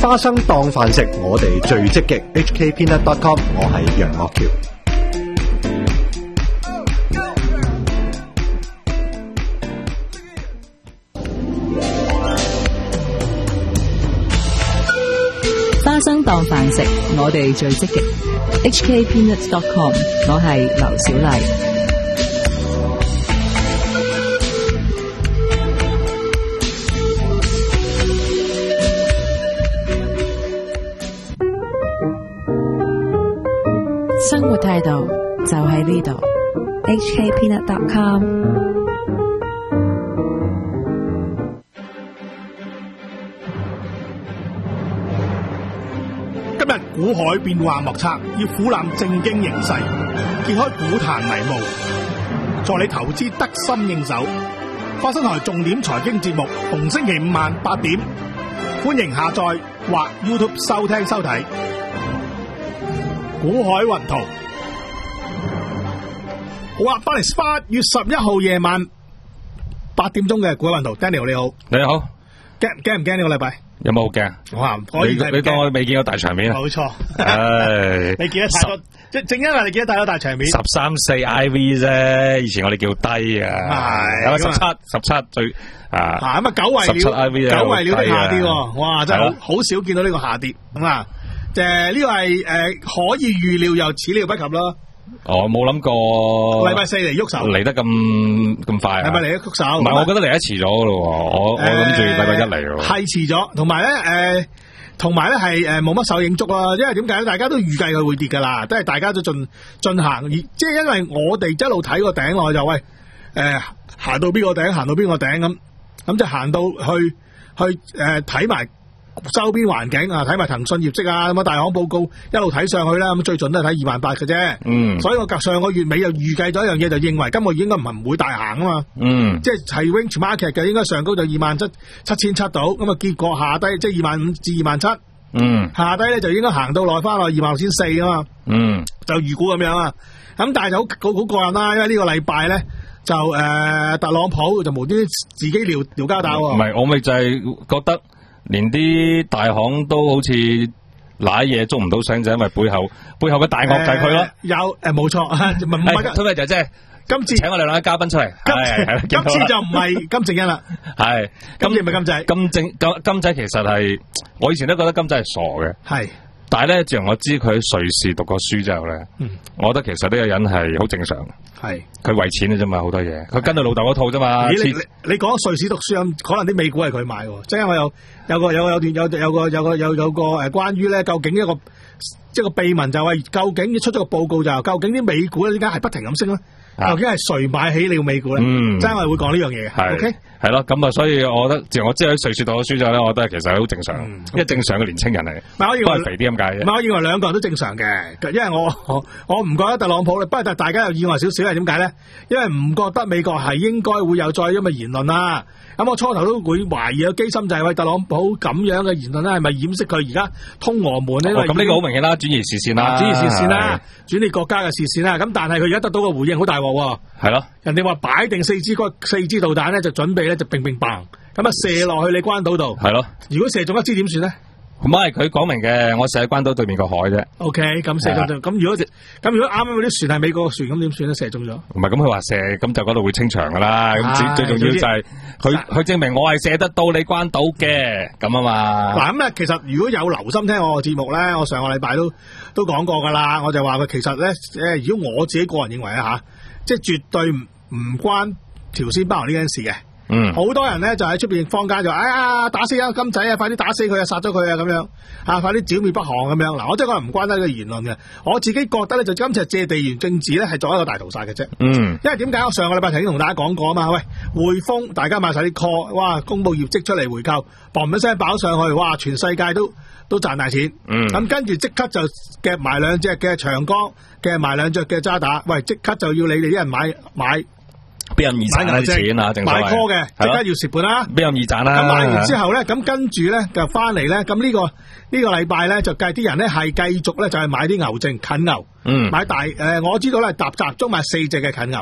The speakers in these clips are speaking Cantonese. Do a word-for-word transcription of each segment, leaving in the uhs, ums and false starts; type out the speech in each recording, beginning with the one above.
花生當飯食，我哋最積極。H K Peanut dot com， 我係楊岳橋。 花生當飯食，我哋最積極。H K Peanut dot com， 我係劉小麗。生活態度就喺呢度。H K Peanut dot com。 今日股海變幻莫測，要俯覽正經形勢，揭開股壇迷霧，助你投資得心應手。花生台重點財經節目，逢星期五晚八點，歡迎下載或 YouTube 收聽收睇。股海雲圖，好啊！翻嚟八月十一號夜晚八點鐘嘅股海雲圖 ，Daniel 你好， 你好， 驚驚唔驚呢個禮拜？ 有冇好驚？ 哇！可以你當我未見過大場面啊？ 冇錯， 唉， 你見得太多，正正因為你見得太多大場面。 十三四 I V 啫，以前我哋叫低啊， 係有十七十七最啊， 咁啊九為十七 I V 料，九為料的下跌， 啊、 哇！真係好好少見到呢個下跌咁啊！誒，呢個係誒可以預料又始料不及咯。 我冇諗過禮拜四嚟喐手， 嚟得咁咁快啊！ 禮拜嚟喐手， 唔係，我覺得嚟得遲咗咯。我我諗住禮拜一嚟咯， 係遲咗，同埋咧誒，同埋咧係誒冇乜手影足啦。因為點解咧？大家都預計佢會跌噶啦，都係大家都進進行，而即係因為我哋一路睇個頂落就喂誒行到邊個頂，行到邊個頂咁，咁就行到去去誒睇埋周邊環境啊，睇埋騰訊業績啊，咁啊大行報告一路睇上去啦，咁最盡都係睇二萬八嘅啫。嗯，所以我上個月尾就預計咗一樣嘢，就認為今個月應該唔係唔會大行啊嘛。嗯，即係係 range market 嘅，應該上高就二萬七七千七到，咁啊結果下低即係二萬五至二萬七。嗯，下低咧就應該行到落翻落二萬六千四啊嘛。嗯，就預估咁樣啊。咁但係就好好好過癮啦，因為呢個禮拜咧就誒、呃、特朗普就無端端自己撩撩交打喎。唔係，我咪就係覺得。連啲大行都好似揦嘢捉唔到聲，就因為背後背後嘅大鱷就係佢咯。有誒，冇錯，唔係唔係，今日就即係今次請我哋兩位嘉賓出嚟。今今次就唔係金正恩啦，係今次唔係金仔。金正金金仔其實係我以前都覺得金仔係傻嘅，係。但係咧，自從我知佢喺瑞士讀過書之後咧，嗯，我覺得其實呢個人係好正常嘅，係佢為錢嘅啫嘛，好多嘢，佢跟到老豆嗰套啫嘛。你你講瑞士讀書咁，可能啲美股係佢買嘅，即係我有有個有個有段有有個有個有有個誒，關於咧究竟一個即係個秘聞就係究竟出咗個報告就究竟啲美股咧點解係不停咁升咧？究竟係誰買起了美股咧？嗯，真係會講呢樣嘢嘅。OK，係咯，咁啊，所以我覺得，自從我知喺瑞士讀咗書之後咧，我覺得其實係好正常，因為正常嘅年青人嚟，都係肥啲咁解嘅。唔係，我認為兩個人都正常嘅，因為我我我唔覺得特朗普，不過但大家又意外少少係點解咧？因為唔覺得美國係應該會有再咁嘅言論啦。咁我初頭都會懷疑有機心就係喂特朗普咁樣嘅言論咧，係咪掩飾佢而家通俄門呢？咁呢個好明顯啦，轉移視線啦，轉移視線啦，轉移國家嘅視線啦。咁但係佢而家得到個回應好大鑊喎，係咯，人哋話擺定四支四支導彈咧，就準備咧就乒乒乓咁啊射落去你關島度，係咯。如果射中一支點算咧？唔係佢講明嘅，我射喺關島對面個海啫。O K，咁射中咗，咁如果咁如果啱啱嗰啲船係美國船，咁點算咧？射中咗？唔係咁佢話射，咁就嗰度會清場噶啦。咁最最重要就係佢佢證明我係射得到你關島嘅，咁啊嘛。嗱咁啊，其實如果有留心聽我個節目咧，我上個禮拜都都講過噶啦。我就話佢其實咧，誒，如果我自己個人認為啊吓，即係絕對唔唔關朝鮮包圍呢件事嘅。嗯，好多人咧就喺出邊坊間就哎呀打死啊金仔啊，快啲打死佢啊，殺咗佢啊咁樣啊，快啲剿滅北韓咁樣。嗱，我真係覺得唔關得呢個言論嘅，我自己覺得咧就今次係借地緣政治咧係作一個大屠殺嘅啫。嗯，因為點解我上個禮拜曾經同大家講過啊嘛，喂匯豐大家買晒啲 call， 哇公布業績出嚟回購，嘣一聲爆上去，哇全世界都都賺大錢。嗯，咁跟住即刻就夾埋兩隻嘅長江，夾埋兩隻嘅渣打，喂即刻就要你哋啲人買買。邊有易賺啲錢啊？正所謂買 call 嘅，即刻要蝕本啦。邊有易賺啦？咁買完之後咧，咁跟住咧就翻嚟咧，咁呢個呢個禮拜咧就計啲人咧係繼續咧就係買啲牛證近牛，嗯，買大誒、呃，我知道咧集集中買四隻嘅近牛，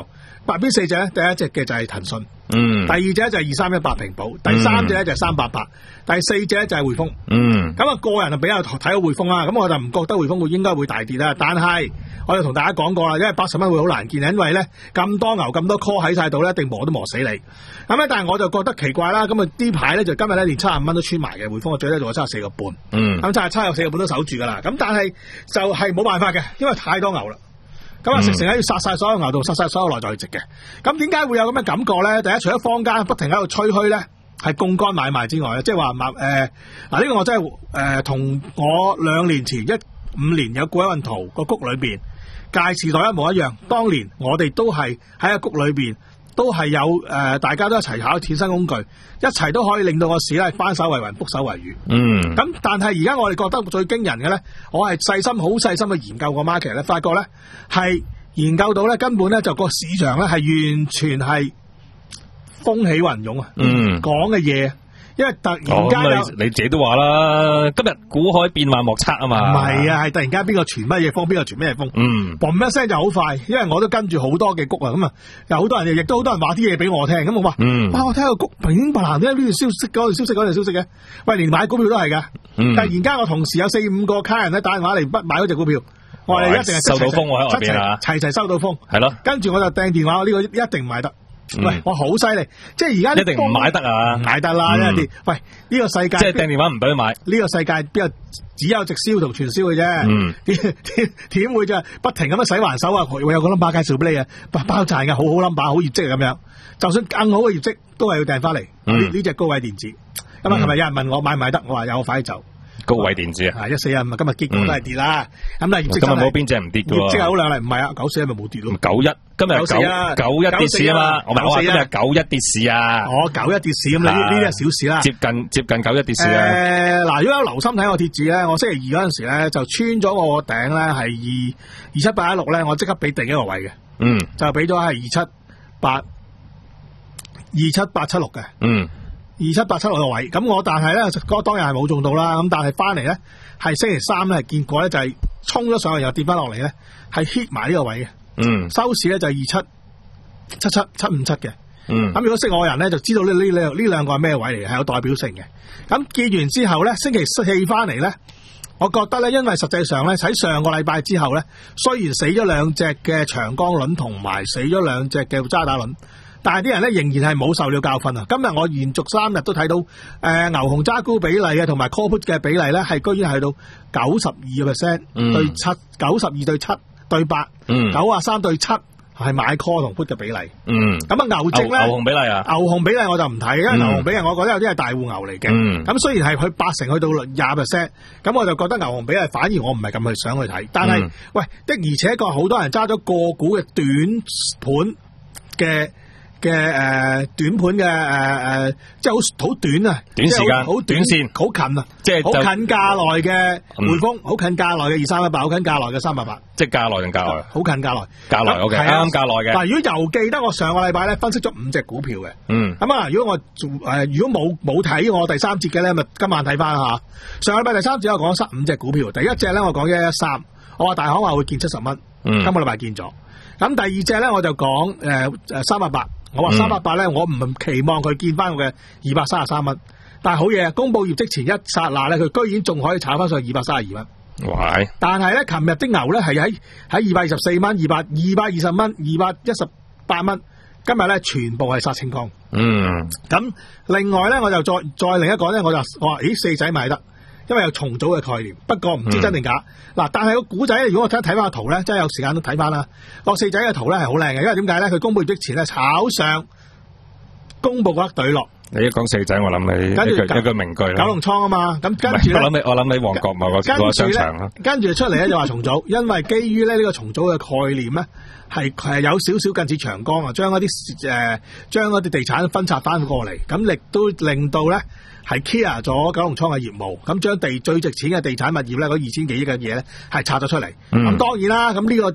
白邊四隻咧，第一隻嘅就係騰訊， 嗯， 第二隻咧就係二三一八平保，第三隻咧就係三八八，第四隻咧就係匯豐， 嗯， 咁啊個人就比較睇好匯豐啦，咁我就唔覺得匯豐會應該會大跌啦，但係我就同大家講過啦，因為八十蚊會好難見，因為咧咁多牛咁多 call 喺晒度咧，一定磨都磨死你，咁咧但係我就覺得奇怪啦，咁啊呢排咧就今日咧連七十五蚊都穿埋嘅，匯豐我最低做咗七十四個半， 嗯， 咁就係七十四個半都守住噶啦，咁但係就係冇辦法嘅，因為太多牛啦。咁啊，食成日要殺晒所有牛度，殺晒所有內在值嘅。咁點解會有咁嘅感覺咧？第一，除咗坊間不停喺度吹噓咧，係槓桿買賣之外咧，即係話誒嗱呢個我真係誒同我兩年前一五年有過一運圖個谷裏邊屆時代一模一樣。當年我哋都係喺個谷裏邊。都係有誒、呃，大家都一齊考衍生工具，一齊都可以令到個市咧翻手為雲，覆手為雨。嗯。咁但係而家我哋覺得最驚人嘅咧，我係細心好細心去研究個 market 咧，發覺咧係研究到咧根本咧就個市場咧係完全係風起雲湧啊！嗯。講嘅嘢。因為突然間、哦、 你，你自己都話啦，今日股海變幻莫測啊嘛。 唔係啊，係突然間邊個傳乜嘢風，邊個傳咩風。嗯，嘣一聲就好快，因為我都跟住好多嘅谷啊，咁啊，有好多人亦都好多人話啲嘢俾我聽，咁我話，嗯，哇，我睇下個谷平平白藍，點解呢條消息嗰條消息嗰條消息嘅？喂，連買股票都係噶。嗯。突然間我同時有四五個卡人咧打電話嚟不買嗰隻股票，我哋一定係收到風我喺外邊啊， 齊齊收到風。 係咯。 跟住我就掟電話，呢、這個一定唔買得。喂，我好犀利，即係而家一定唔買得啊， 唔買得啦，因為啲喂呢個世界即係掟電話唔俾佢買， 呢個世界邊有只有直銷同傳銷嘅啫，嗯，點點會就不停咁樣洗還手啊？我有個 number 介紹俾你啊，包包賺嘅好好 number，好業績咁樣，就算更好嘅業績都係要掟翻嚟。呢呢隻高位電子，咁啊，琴日有人問我買唔買得，我話有，我快啲走。 高位電子啊， 一四一五啊，今日結果都係跌啦。咁但係業績今日冇邊隻唔跌嘅喎， 業績係好靚麗，唔係啊，九四一咪冇跌咯。 九一今日九九一跌市啊嘛，我咪我話今日九一跌市啊。 哦，九一跌市咁呢呢啲係小事啦。 接近接近九一跌市啊。 誒，嗱，如果有留心睇我貼紙咧，我星期二嗰陣時咧就穿咗我個頂咧係二二七八一六咧，我即刻俾定一個位嘅。嗯。就俾咗係二七八二七八七六嘅。嗯。二七八七六個位，咁我但係咧，嗰當日係冇中到啦，咁但係翻嚟咧，係星期三咧，見過咧就係衝咗上去又跌翻落嚟咧，係 hit 埋呢個位嘅。嗯，收市咧就係二七七七七五七嘅。嗯，咁如果識我嘅人咧，就知道呢呢兩呢兩個係咩位嚟嘅，係有代表性嘅。咁見完之後咧，星期四翻嚟咧，我覺得咧，因為實際上咧喺上個禮拜之後咧，雖然死咗兩隻嘅長江輪同埋死咗兩隻嘅渣打輪。但係啲人咧仍然係冇受了教訓啊！今日我連續三日都睇到誒、呃、牛熊揸沽比例嘅同埋 call put 嘅比例咧，係居然係到九十二個 percent 對七，九十二對七對八，九啊三對七係買 call 同 put 嘅比例。嗯，咁啊牛證咧牛熊比例啊， 牛熊比例我就唔睇，因為牛熊比例我覺得有啲係大戶牛嚟嘅。咁、嗯、雖然係佢八成去到廿 percent，咁我就覺得牛熊比例反而我唔係咁去想去睇。但係、嗯、喂的而且確好多人揸咗個股嘅短盤嘅。嘅誒、呃、短盤嘅誒誒，即係好好短啊， 短時間， 好短，短線，好近啊， 即係好近價內嘅匯豐，好、嗯、近價內嘅二三一八，好近價內嘅三八八， 即係價內定價外？好近價內， 價內 OK，啱啱價內嘅。 嗱，如果又記得我上個禮拜咧分析咗五隻股票嘅，嗯，咁啊，如果我誒、呃、如果冇冇睇我第三節嘅咧，咪今晚睇翻下。上個禮拜第三節我講咗十五隻股票，第一隻咧我講一一三，我話大行話會見七十蚊，嗯，今個禮拜見咗。咁第二隻咧我就講誒誒三八八。我話三百八咧，我唔期望佢見翻我嘅二百三十三蚊，但係好嘢，公布業績前一剎那咧，佢居然仲可以炒翻上二百三十二蚊。喂！但係咧，琴日啲牛咧係喺喺二百二十四蚊、二百二百二十蚊、二百一十八蚊，今日咧全部係殺清光。嗯。咁另外咧，我就再再另一個咧，我就我話咦四仔買得。因為有重組嘅概念，不過唔知真定假。嗱、嗯，但係個股仔，如果我睇睇翻個圖咧，真係有時間都睇翻啦。個四仔嘅圖咧係好靚嘅，因為點解咧？佢公布業績前咧炒上，公布嗰一隊落。你一講四仔，我諗起一句一句名句啦。九龍倉啊嘛，咁跟住我諗起我諗起旺角某個某個商場啦。跟住出嚟咧就話重組，因為基於咧呢個重組嘅概念咧係係有少少近似長江啊，將一啲誒將一啲地產分拆翻過嚟，咁亦都令到咧。係 clear 咗九龍倉嘅業務，咁將地最值錢嘅地產物業咧，嗰二千幾億嘅嘢咧，係拆咗出嚟。咁、嗯、當然啦，咁呢個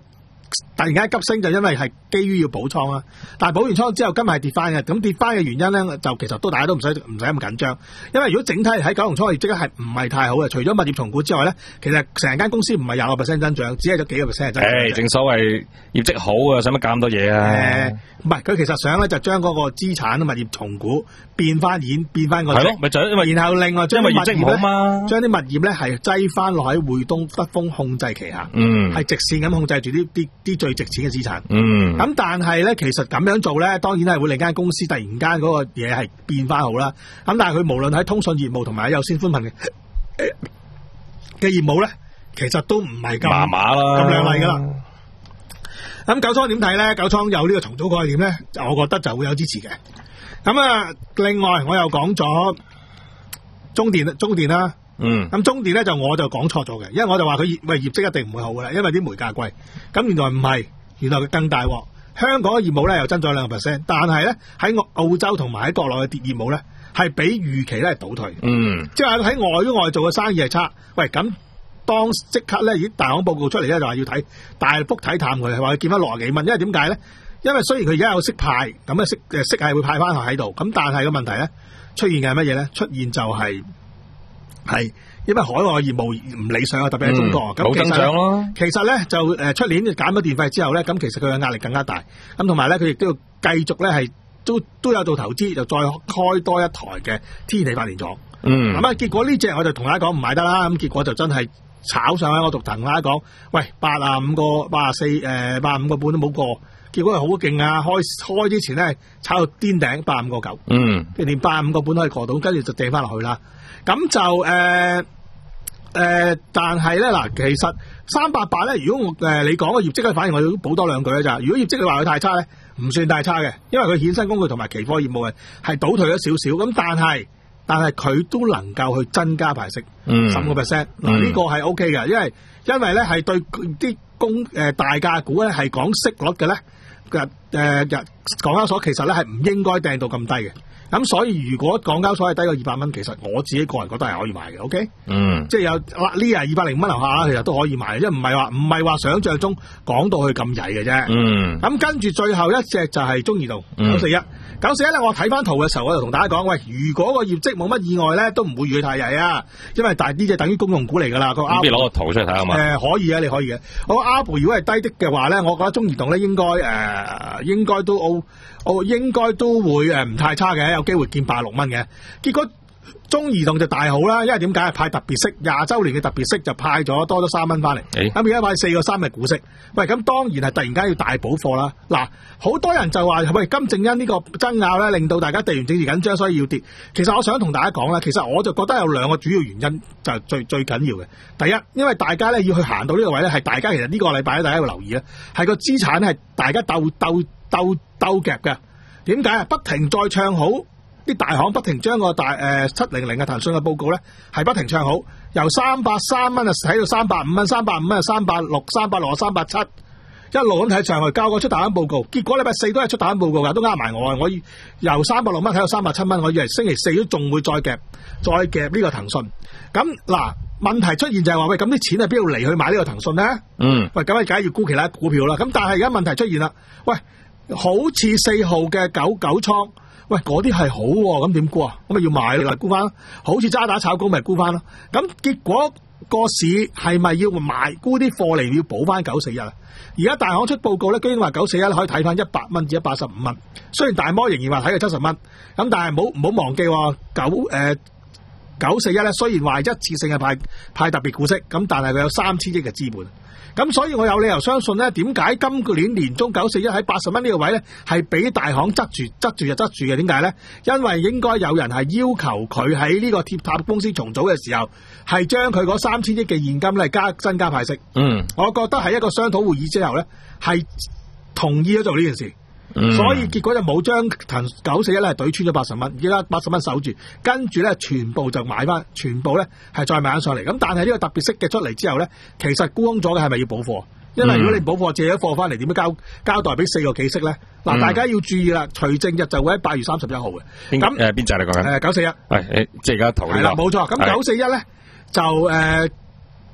突然間急升，就因為係基於要補倉啦。但係補完倉之後，今日係跌翻嘅。咁跌翻嘅原因咧，就其實都大家都唔使唔使咁緊張。因為如果整體喺九龍倉業績係唔係太好嘅，除咗物業重估之外咧，其實成間公司唔係廿個 percent 增長，只係咗幾個 percent 增長。 誒，正所謂業績好啊，使乜搞咁多嘢啊？ 誒，唔係，佢其實想咧就將嗰個資產物業重估變翻現，變翻個係咯，咪就因為然後另外將啲業績唔好嘛， 將啲物業咧係擠翻落喺匯東北豐控制旗下， 嗯， 係直線咁控制住啲啲啲最值錢嘅資產。 嗯， 咁但係咧，其實咁樣做咧，當然係會令間公司突然間嗰個嘢係變翻好啦。咁但係佢無論喺通訊業務同埋喺有線寬頻嘅嘅業務咧，其實都唔係咁麻麻啦， 咁亮麗噶啦。咁九倉點睇咧？九倉有呢個重組概念咧，我覺得就會有支持嘅。咁啊，另外我又講咗中電中電啦。嗯，咁中電咧就我就講錯咗嘅，因為我就話佢業喂業績一定唔會好噶啦，因為啲煤價貴。咁原來唔係，原來佢更大鑊。香港嘅業務咧又增長兩個 percent，但係咧喺澳洲同埋喺國內嘅業務咧係比預期咧係倒退。嗯，即係喺外都外做嘅生意係差。喂，咁當即刻咧，咦大行報告出嚟咧就話要睇大幅睇淡佢，係話佢見翻六十幾蚊。因為點解咧？因為雖然佢而家有息派，咁嘅息誒息係會派翻喺度，咁但係個問題咧出現嘅係乜嘢咧？出現就係、是。係，因為海外業務唔理想啊，特別係中國。咁、嗯、 冇增長咯。 其實咧就誒出年減咗電費之後咧，咁其實佢嘅壓力更加大。咁同埋咧，佢亦都要繼續咧係都都有做投資，就再開多一台嘅天然氣發電廠。嗯。咁啊，結果呢隻我就同大家講唔買得啦。咁結果就真係炒上去，我同大家講，喂，八啊五個、八啊四誒、八啊五個半都冇過。結果係好勁啊！開開之前咧炒到癲頂，八啊五個九。嗯。連八啊五個半都可以過到，跟住就掟翻落去啦。咁就誒誒、呃呃，但係咧嗱，其實三八八咧，如果我誒、呃、你講個業績嘅反應，我要補多兩句咧就係，如果業績你話佢太差咧，唔算太差嘅，因為佢衍生工具同埋期貨業務係係倒退咗少少，咁但係但係佢都能夠去增加派息，十五個 percent， 嗱呢個係 O K 嘅，因為因為咧係對啲公誒大價股咧係講息率嘅咧，誒、呃、誒港交所其實咧係唔應該掟到咁低嘅。咁所以如果港交所係低過二百蚊，其實我自己個人覺得係可以買嘅 ，OK？嗯，即係有呢啊二百零蚊樓下啦，其實都可以買，因為唔係話唔係話想象中講到佢咁曳嘅啫。嗯，咁跟住最後一隻就係中移動九四一，九四一咧，我睇翻圖嘅時候，我就同大家講，喂，如果個業績冇乜意外咧，都唔會預佢太曳啊，因為大呢隻等於公用股嚟噶啦。個阿， 你攞個圖出嚟睇下嘛？誒、 呃，可以啊，你可以嘅。我阿布如果係低的嘅話咧，我覺得中移動咧應該誒、呃、應該都 O。我應該都會誒唔太差嘅，有機會見八十六蚊嘅。結果中移動就大好啦，因為點解派特別息廿週年嘅特別息就派咗多咗三蚊翻嚟，咁而家派四個三嘅股息。喂，咁當然係突然間要大補貨啦。嗱，好多人就話喂金正恩呢個爭拗咧，令到大家地緣政治緊張，所以要跌。其實我想同大家講啦，其實我就覺得有兩個主要原因就係最最緊要嘅。第一，因為大家咧要去行到呢個位咧，係大家其實呢個禮拜咧，大家要留意咧，係個資產係大家鬥鬥鬥鬥夾嘅。點解啊？不停再唱好，啲大行不停將個大誒七零零嘅騰訊嘅報告咧，係不停唱好，由三百三蚊啊睇到三百五蚊，三百五蚊啊三百六，三百六啊三百七，一路咁睇上去，交個出大行報告，結果禮拜四都係出大行報告噶，都呃埋我啊！我由三百六蚊睇到三百七蚊，我以為星期四都仲會再夾，再夾呢個騰訊。咁嗱，問題出現就係話喂，咁啲錢係邊度嚟去買呢個騰訊咧？嗯，喂，咁啊，梗係要沽其他股票啦。咁但係而家問題出現啦，喂。好似四號嘅九九倉，喂嗰啲係好喎，咁點沽啊？咁咪要買啦，沽翻。好似渣打炒高咪沽翻咯。咁結果個市係咪要買沽啲貨嚟要補翻九四一啊？而家大行出報告咧，居然話九四一可以睇翻一百蚊至一百十五蚊。雖然大摩仍然話睇佢七十蚊，咁但係唔好唔好忘記喎，九誒九四一咧，雖然話一次性嘅派派特別股息，咁但係佢有三千億嘅資本。咁所以我有理由相信咧，點解今個年年中九四一喺八十蚊呢個位咧，係俾大行執住執住就執住嘅？點解咧？因為應該有人係要求佢喺呢個鐵塔公司重組嘅時候，係將佢嗰三千億嘅現金咧加增加派息。嗯，我覺得係一個商討會議之後咧，係同意咗做呢件事。嗯、所以結果就冇將騰九四一咧懟穿咗八十蚊，而家八十蚊守住，跟住咧全部就買翻，全部咧係再買翻上嚟。咁但係呢個特別息嘅出嚟之後咧，其實沽空咗嘅係咪要補貨？因為如果你補貨借咗貨翻嚟，點樣交交代俾四個幾息咧？嗱、嗯，大家要注意啦，除正日就會喺八月三十一號嘅。咁誒邊隻嚟講緊？誒九四一。喂，誒即係而家投呢個。係啦，冇錯。咁九四一咧就誒。呃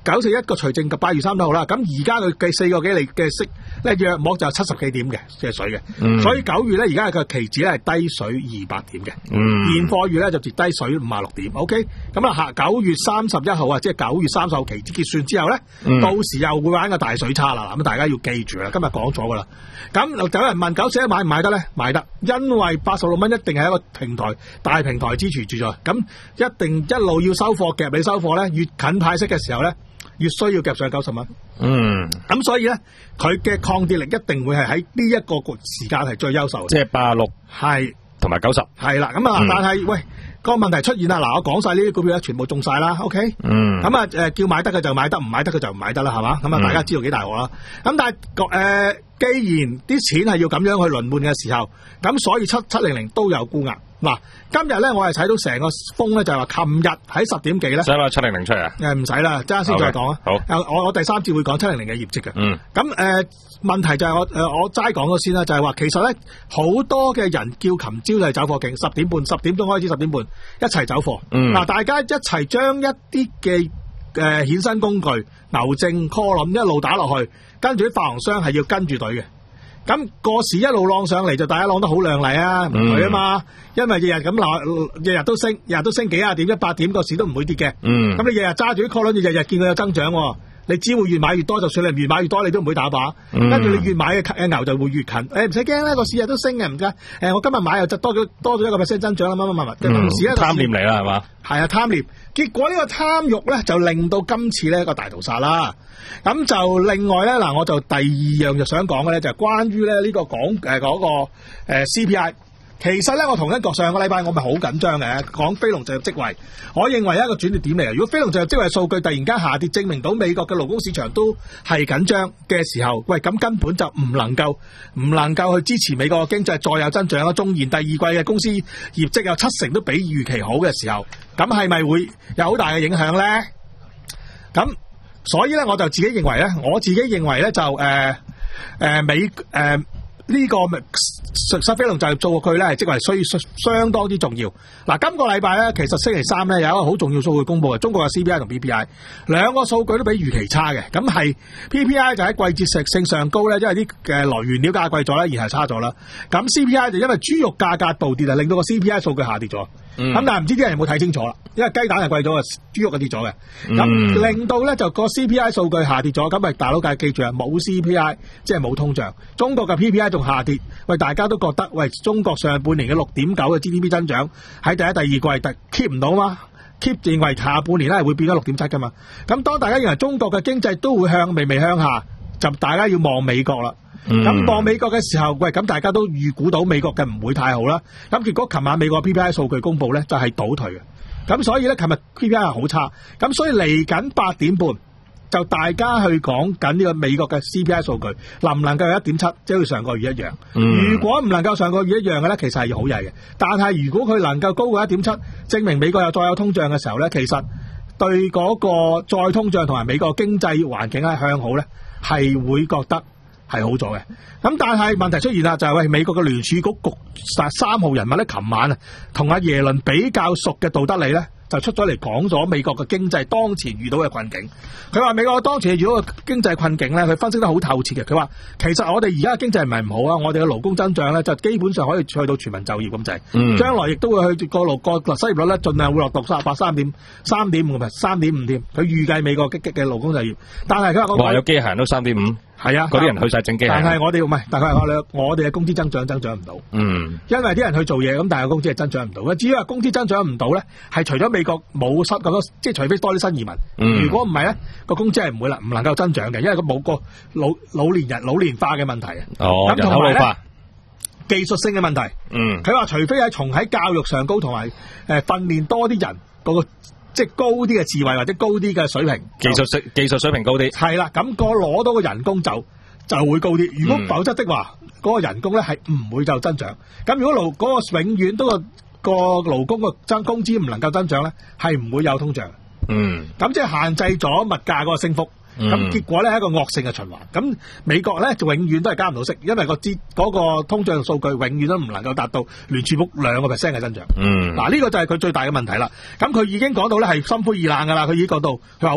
九四一個除淨八月三十號啦，咁而家佢計四個幾厘嘅息咧，約莫就七十幾點嘅嘅水嘅，嗯、所以九月咧而家個期指咧係低水二百點嘅，嗯、現貨月咧就跌低水五十六點。OK， 咁啊下九月三十一號啊，即係九月三十號期指結算之後咧，嗯、到時又會玩個大水差啦。咁大家要記住啦，今日講咗噶啦。咁有人問九四一買唔買得咧？買得，因為八十六蚊一定係一個平台大平台支持住咗，咁一定一路要收貨夾你收貨咧，越近派息嘅時候咧，越需要夾上九十蚊。嗯，咁所以咧，佢嘅抗跌力一定會係喺呢一個時間係最優秀嘅。即係八十六係同埋九十係啦。咁啊，嗯、但係喂。個問題出現啦，嗱，我講晒呢啲股票咧，全部中晒啦 ，OK， 嗯，咁啊，誒，叫買得嘅就買得，唔買得嘅就唔買得啦，係嘛，咁啊，大家知道幾大鑊啦。咁、嗯、但係，誒、呃，既然啲錢係要咁樣去輪換嘅時候，咁所以七七零零都有沽壓。嗱，今日咧我係睇到成個風咧就係話，琴日喺十點幾咧，使唔使七零零出啊？誒，唔使啦，陣間先再講啊。好，我我第三節會講七零零嘅業績嘅。嗯，咁誒、呃，問題就係我誒、呃、我齋講咗先啦，就係、是、話其實咧好多嘅人叫琴朝就係走貨勁，十點半十點鐘開始，十點半一齊走貨。嗯，嗱，大家一齊將一啲嘅誒衍生工具、牛證、call 一路打落去，跟住啲發行商係要跟住隊嘅。咁個市一路浪上嚟就大家浪得好靚麗啊，唔會啊嘛，因為日日咁鬧，日日都升，日日都升幾廿點、一百點，個市都唔會跌嘅。嗯，咁你日日揸住啲 call 輪，日日見佢有增長，你只會越買越多，就算你越買越多，你都唔會打靶。跟住、嗯、你越買嘅牛就會越近。誒唔使驚啦，個市日都升嘅，唔該。誒我今日買又就多咗多咗一個 percent 增長啦，乜乜乜乜。同時咧貪念嚟啦，係嘛？係啊，貪念。結果呢個貪欲咧就令到今次呢一個大屠殺啦。咁就另外咧嗱，我就第二樣就想講嘅咧就係關於咧呢個講誒嗰個誒 C P I。其實咧，我同一個上個禮拜我咪好緊張嘅，講非農就業職位，我認為係一個轉捩點嚟嘅。如果非農就業職位數據突然間下跌，證明到美國嘅勞工市場都係緊張嘅時候，喂，咁根本就唔能夠唔能夠去支持美國嘅經濟再有增長啦。縱然第二季嘅公司業績有七成都比預期好嘅時候，咁係咪會有好大嘅影響咧？咁所以咧，我就自己認為咧，我自己認為咧就誒誒、呃呃、美誒。呃呢、這個咪實質非農就業數據咧，係職位需要相當之重要。嗱，今個禮拜咧，其實星期三咧有一個好重要數據公布嘅，中國嘅 C P I 同 P P I 兩個數據都比預期差嘅。咁係 P P I 就喺季節性上高咧，因為啲嘅來源料價貴咗咧，而係差咗啦。咁 C P I 就因為豬肉價格暴跌啊，令到個 C P I 數據下跌咗。咁、嗯、但係唔知啲人有冇睇清楚啦？因為雞蛋係貴咗啊，豬肉係跌咗嘅。咁、嗯、令到咧就個 C P I 數據下跌咗。咁咪大佬計記住啊，冇 C P I 即係冇通脹。中國嘅 P P I 仲下跌，喂，大家都覺得喂，中國上半年嘅六點九嘅 G D P 增長喺第一、第二季特 keep 唔到嘛 ，keep 認為下半年咧係會變咗六點七噶嘛。咁當大家認為中國嘅經濟都會向微微向下，就大家要望美國啦。咁望、嗯、美國嘅時候，喂，咁大家都預估到美國嘅唔會太好啦。咁結果琴晚美國 P P I 數據公布咧就係、是、倒退嘅。咁所以咧，琴日 P P I 係好差。咁所以嚟緊八點半。就大家去講緊呢個美國嘅 C P I 數據能唔能夠有一點七，即係上個月一樣。嗯、如果唔能夠上個月一樣嘅咧，其實係好曳嘅。但係如果佢能夠高過一點七，證明美國又再有通脹嘅時候咧，其實對嗰個再通脹同埋美國經濟環境係向好咧，係會覺得係好咗嘅。咁但係問題出現啦，就係、是、喂美國嘅聯儲局局三號人物咧，琴晚啊同阿耶倫比較熟嘅杜德利咧，就出咗嚟講咗美國嘅經濟當前遇到嘅困境。佢話美國當前遇到嘅經濟困境咧，佢分析得好透徹嘅。佢話其實我哋而家嘅經濟唔係唔好啊，我哋嘅勞工增長咧就基本上可以去到全民就業咁滯。嗯，將來亦都會去個勞個失業率咧盡量會落到三十八、三點三點五，唔係三點五添。佢預計美國嘅嘅勞工就業，但係佢話話有機械人都三點五。係啊，嗰啲人去晒整機械人。但係我哋唔係，但係我哋我哋嘅工資增長增長唔到。嗯，因為啲人去做嘢咁，但係工資係增長唔到。至於話工資增長唔到咧，係除咗美國冇失咁多，即係除非多啲新移民。嗯、如果唔係咧，個工資係唔會啦，唔能夠增長嘅，因為佢冇個老老年人老年化嘅問題啊。哦，咁同埋咧技術性嘅問題。嗯，佢話除非係從喺教育上高，同埋誒訓練多啲人嗰個。即係高啲嘅智慧或者高啲嘅水平，技術水技術水平高啲，係啦，咁個攞到個人工就就會高啲。如果否則的話，嗰、嗯、個人工咧係唔會就增長。咁如果勞嗰、嗰個永遠都個個勞工個增工資唔能夠增長咧，係唔會有通脹。嗯，咁即係限制咗物價嗰個升幅。咁、嗯、結果咧係一個惡性嘅循環。咁美國咧就永遠都係加唔到息，因為個資嗰個通脹數據永遠都唔能夠達到聯儲局兩個 percent 嘅增長。嗯，嗱呢、這個就係佢最大嘅問題啦。咁佢已經講到咧係心灰意冷噶啦。佢已經講到，佢話喂，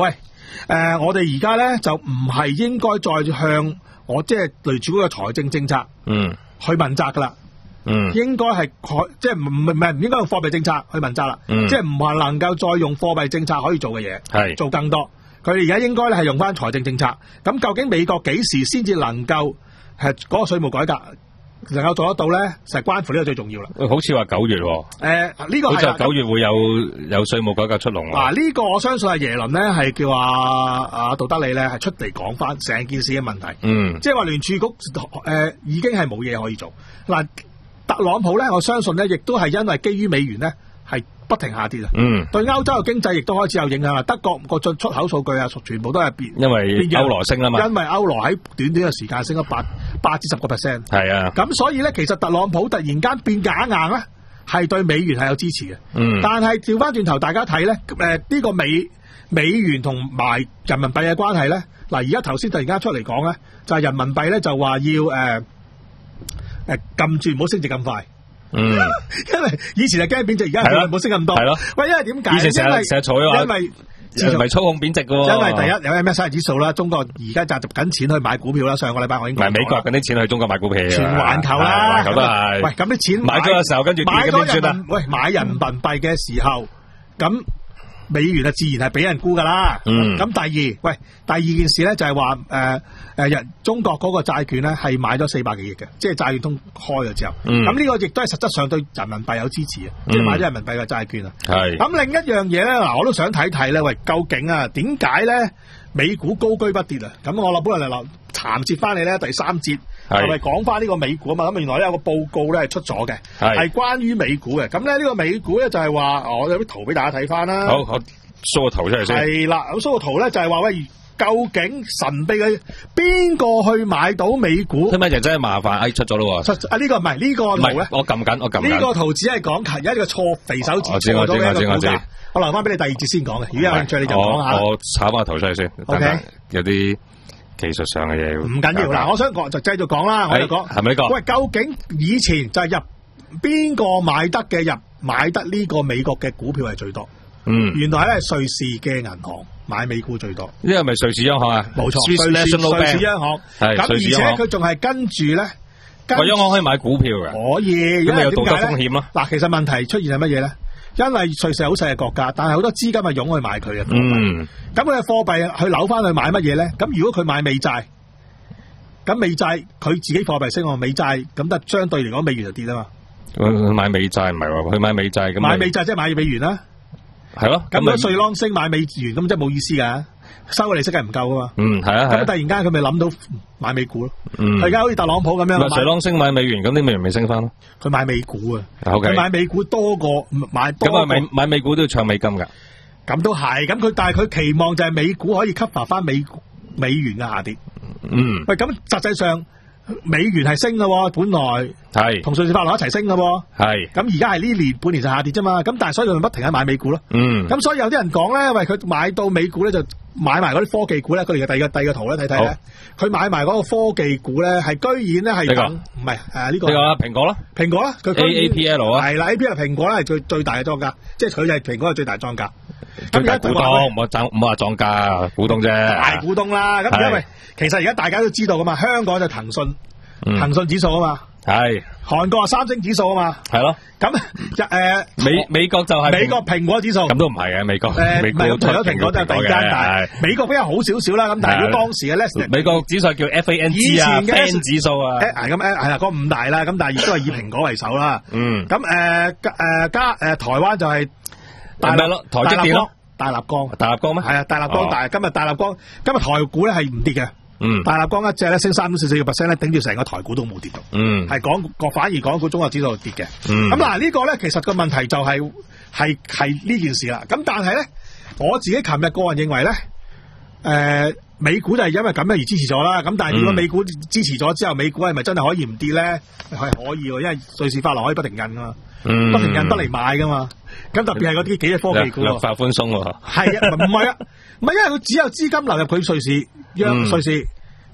呃，我哋而家咧就唔係應該再向我即係類似嗰個財政政策，嗯，去問責噶啦，嗯，應該係即係唔唔唔係唔應該用貨幣政策去問責啦，嗯，即係唔係能夠再用貨幣政策可以做嘅嘢，係做更多。佢哋而家應該咧係用翻財政政策。咁究竟美國幾時先至能夠係嗰個稅務改革能夠做得到咧？就係關乎呢個最重要啦。 好似話九月，誒、呃、呢、這個係九月會有有稅務改革出籠。 嗱，呢個我相信係耶倫咧係叫阿阿杜德利咧係出嚟講翻成件事嘅問題。嗯，即係話聯儲局誒、呃、已經係冇嘢可以做。嗱，特朗普咧，我相信咧亦都係因為基於美元咧係不停下跌啊。嗯，對歐洲嘅經濟亦都開始有影響啦。德國個進出口數據啊，全部都係變，因為歐羅升啊嘛。因為歐羅喺短短嘅時間升咗八八至十個 percent。係啊，咁所以咧，其實特朗普突然間變假硬咧，係對美元係有支持嘅。嗯，但係調翻轉頭，大家睇咧，誒、呃、呢、這個美美元同埋人民幣嘅關係咧，嗱而家頭先突然間出嚟講咧，就係、是、人民幣咧就話要誒誒撳住唔好升值咁快。嗯，因為以前係驚貶值，而家係冇升咁多。係咯，喂，因為點解？以前成日成日嘈嘅話，因為唔係操控貶值嘅。因為第一有 M S C I 指數啦，中國而家集集緊錢去買股票啦。上個禮拜我已經唔係美國嗰啲錢去中國買股票，全環球啦，咁都係。喂，咁啲錢買咗嘅時候，跟住買咗人民，喂，買人民幣嘅時候，咁美元啊，自然係俾人沽噶啦。嗯。咁第二，喂，第二件事咧就係話，誒誒，人中國嗰個債券咧係買咗四百幾億嘅，即係債券通開咗之後。嗯。咁呢個亦都係實質上對人民幣有支持嘅，即係買咗人民幣嘅債券啊。係。咁另一樣嘢咧，嗱，我都想睇睇咧，喂，究竟啊，點解咧美股高居不跌啊？咁我落本嚟嚟銜接翻你咧第三節，係咪講翻呢個美股啊嘛？咁原來咧有個報告咧係出咗嘅，係關於美股嘅。咁咧呢個美股咧就係話，我有啲圖俾大家睇翻啦。好，我 show 個圖出嚟先。係啦，咁 show 個圖咧就係話，喂，究竟神秘嘅邊個去買到美股？咁咪就真係麻煩，哎出咗咯喎。出啊呢、這個唔係呢個圖咧，我撳緊，我撳緊。呢、這個圖只係講而家呢個錯肥手指錯咗呢個股價。我留翻俾你第二節先講嘅，如果有興趣你就講下。我炒翻個圖出嚟先。O、okay? K， 有啲技術上嘅嘢。唔緊要，嗱，我想講就繼續講啦，我就講係咪呢個？喂，究竟以前就係入邊個買得嘅入買得呢個美國嘅股票係最多？嗯，原來咧瑞士嘅銀行買美股最多。呢個係咪瑞士央行啊？冇錯，瑞士瑞士央行係。咁而且佢仲係跟住咧，個央行可以買股票嘅。可以，咁咪有道德風險咯？嗱，其實問題出現係乜嘢咧？因為瑞士係好細嘅國家，但係好多資金係湧去買佢嘅貨幣。咁佢嘅貨幣去扭翻去買乜嘢咧？咁如果佢買美債，咁美債佢自己貨幣升，我美債咁得相對嚟講美元就跌啊嘛。佢買美債唔係喎，佢買美債咁。買美債即係買美元啦。係咯。咁如果瑞郎升買美元，咁即係冇意思噶。收嘅利息係唔夠噶嘛？嗯，係啊。咁突然間佢咪諗到買美股咯？嗯，而家好似特朗普咁樣，瑞郎升買美元，咁啲美元咪升翻咯？佢買美股啊，佢、okay. 買美股多過買多過。咁啊，買買美股都要唱美金噶？咁都係，咁佢但係佢期望就係美股可以 cover 翻美美元嘅下跌。嗯，喂，咁實際上美元係升嘅，本來係同瑞士法郎一齊升嘅，係。咁而家係呢年半年就下跌啫嘛，咁但係所以佢咪不停喺買美股咯。嗯，咁所以有啲人講咧，喂，佢買到美股咧就。買埋嗰啲科技股咧，佢哋嘅第二個第二個圖咧睇睇咧，佢買埋嗰個科技股咧，係居然咧係咁，唔係誒呢個呢個蘋果啦，蘋果啦，佢 A A P L 啊，係啦 A P L 蘋果咧係最最大嘅莊家，即係佢就係蘋果係最大莊家，最大股東，唔好爭唔好話莊家，股東啫，大股東啦，咁因為其實而家大家都知道噶嘛，香港就騰訊，騰訊指數啊嘛。係，韓國係三星指數啊嘛，係咯，咁誒、呃、美美國就係美國蘋果指數，咁都唔係嘅美國，誒美國除咗蘋果都係第二間，但係美國比較好少少啦，咁但係如果當時嘅咧，美國指數叫 F A N G 啊 ，Fan 指數啊，誒咁誒係啦，嗰五大啦，咁但係亦都係以蘋果為首啦，嗯，咁誒誒加誒台灣就係大立咯，台積電咯，大立光，大立光咩？係啊，大立光，但係今日大立光今日台股咧係唔跌嘅。嗯，大立光一隻咧升三點四四個 percent 咧，頂住成個台股都冇跌到。嗯，係講反而港股中國指數跌嘅。嗯，咁嗱呢個咧，其實個問題就係係係呢件事啦。咁但係咧，我自己琴日個人認為咧，誒、呃，美股就係因為咁樣而支持咗啦。咁但係如果美股支持咗之後，美股係咪真係可以唔跌咧？係可以，因為瑞士法郎可以不停印噶嘛，嗯、不停印不嚟買噶嘛。咁特別係嗰啲幾隻科技股，量化寬鬆喎。係啊，唔係啊，唔係因為佢只有資金流入佢瑞士。央瑞士，咁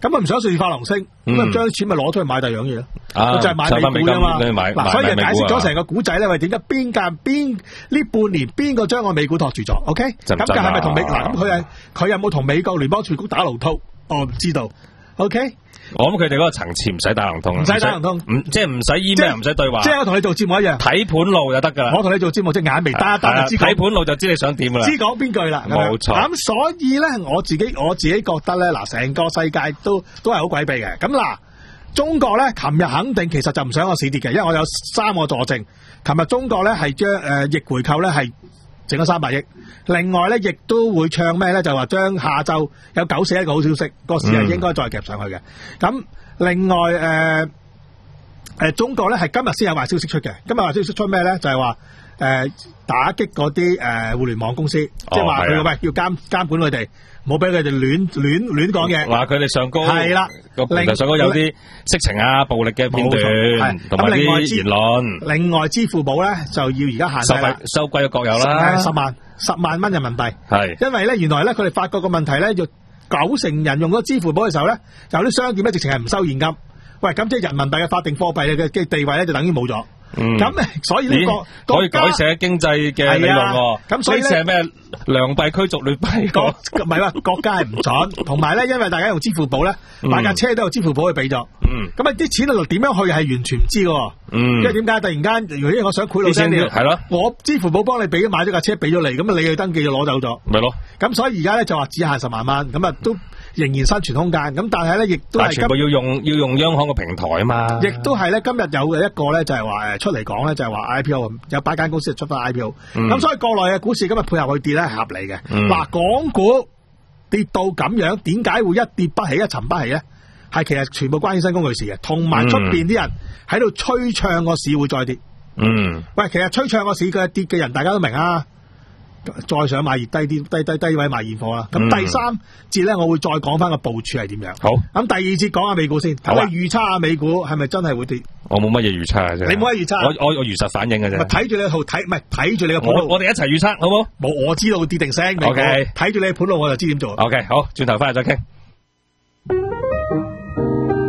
咁啊唔想瑞士法郎升，咁啊將啲錢咪攞出去買第二樣嘢咯， 啊、 就係買美股啊嘛。嗱，所以就解釋咗成個古仔咧，喂，點解邊間邊呢半年邊個將個美股托住咗 ？OK，咁佢係咪同美嗱？咁佢係佢有冇同美國聯邦儲局打龍通？我唔知道。OK。 我諗佢哋嗰個層次唔使打行通， 唔使打行通， 唔即係唔使 email，唔使對話， 即係我同你做節目一樣，睇盤路就得噶啦。 我同你做節目，即係眼眉單一單就知睇盤路就知你想點噶啦， 知講邊句啦。 冇錯。 咁所以咧，我自己我自己覺得咧，嗱，成個世界都都係好詭秘嘅。咁嗱，中國咧，琴日肯定其實就唔想個市跌嘅，因為我有三個佐證。琴日中國咧係將誒逆回購咧係整咗三百億，另外咧亦都會唱咩咧？就話將下晝有九四一個好消息，個市係應該再夾上去嘅。咁、嗯另外誒誒、呃，中國咧係今日先有壞消息出嘅。今日壞消息出咩咧？就係話誒打擊嗰啲誒互聯網公司，即係話佢喂要監監管佢哋，唔好俾佢哋亂亂亂講嘢。話佢哋上高係啦，個平台上高有啲色情啊、暴力嘅片段，同埋啲言論。另外支付寶咧就要而家限制啦，收貴嘅國有啦，十萬十萬蚊人民幣。係因為咧原來咧佢哋發覺個問題咧要。九成人用咗支付寶嘅時候咧，有啲商店咧直情係唔收現金。喂，咁即係人民幣嘅法定貨幣嘅嘅地位咧，就等於冇咗。嗯，咁所以呢、這個可以改寫經濟嘅理論喎。咁、啊、所以咧，咩良幣驅逐劣幣？唔係啦，國家係唔準。同埋咧，因為大家用支付寶咧，買架車都有支付寶去俾咗。嗯，咁啊啲錢啊點樣去係完全唔知㗎。嗯，因為點解突然間，如果我想賄賂先，係咯，我支付寶幫你俾買咗架車俾咗你，咁啊你去登記就攞走咗。咪咯。咁所以而家咧就話只限十萬蚊，咁啊都。仍然生存空間，咁但係咧，亦都係全部要用要用央行嘅平台啊嘛。亦都係咧，今日有嘅一個咧，就係話誒出嚟講咧，就係話 I P O 有八間公司出翻 I P O，咁、嗯、所以國內嘅股市今日配合去跌咧係合理嘅。嗱、嗯，港股跌到咁樣，點解會一跌不起一沉不起咧？係其實全部關於新工具事嘅，同埋出邊啲人喺度吹唱個市會再跌。嗯，喂，其實吹唱個市嘅跌嘅人，大家都明啊。再想買熱低啲低低低位買現貨啦。咁、嗯、第三節咧，我會再講翻個部署係點樣。好。咁第二節講下美股先。好啊。預測下美股係咪真係會跌？我冇乜嘢預測嘅啫。你冇乜預測？我我我如實反應嘅啫。睇住你套睇，唔係睇住你個盤路。我哋一齊預測，好冇？冇，我知道會跌定升。O K。睇住你嘅盤路，我就知點做。O K。好，轉頭翻嚟再傾。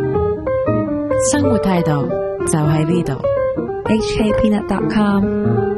生活態度就喺呢度。H K Peanut dot com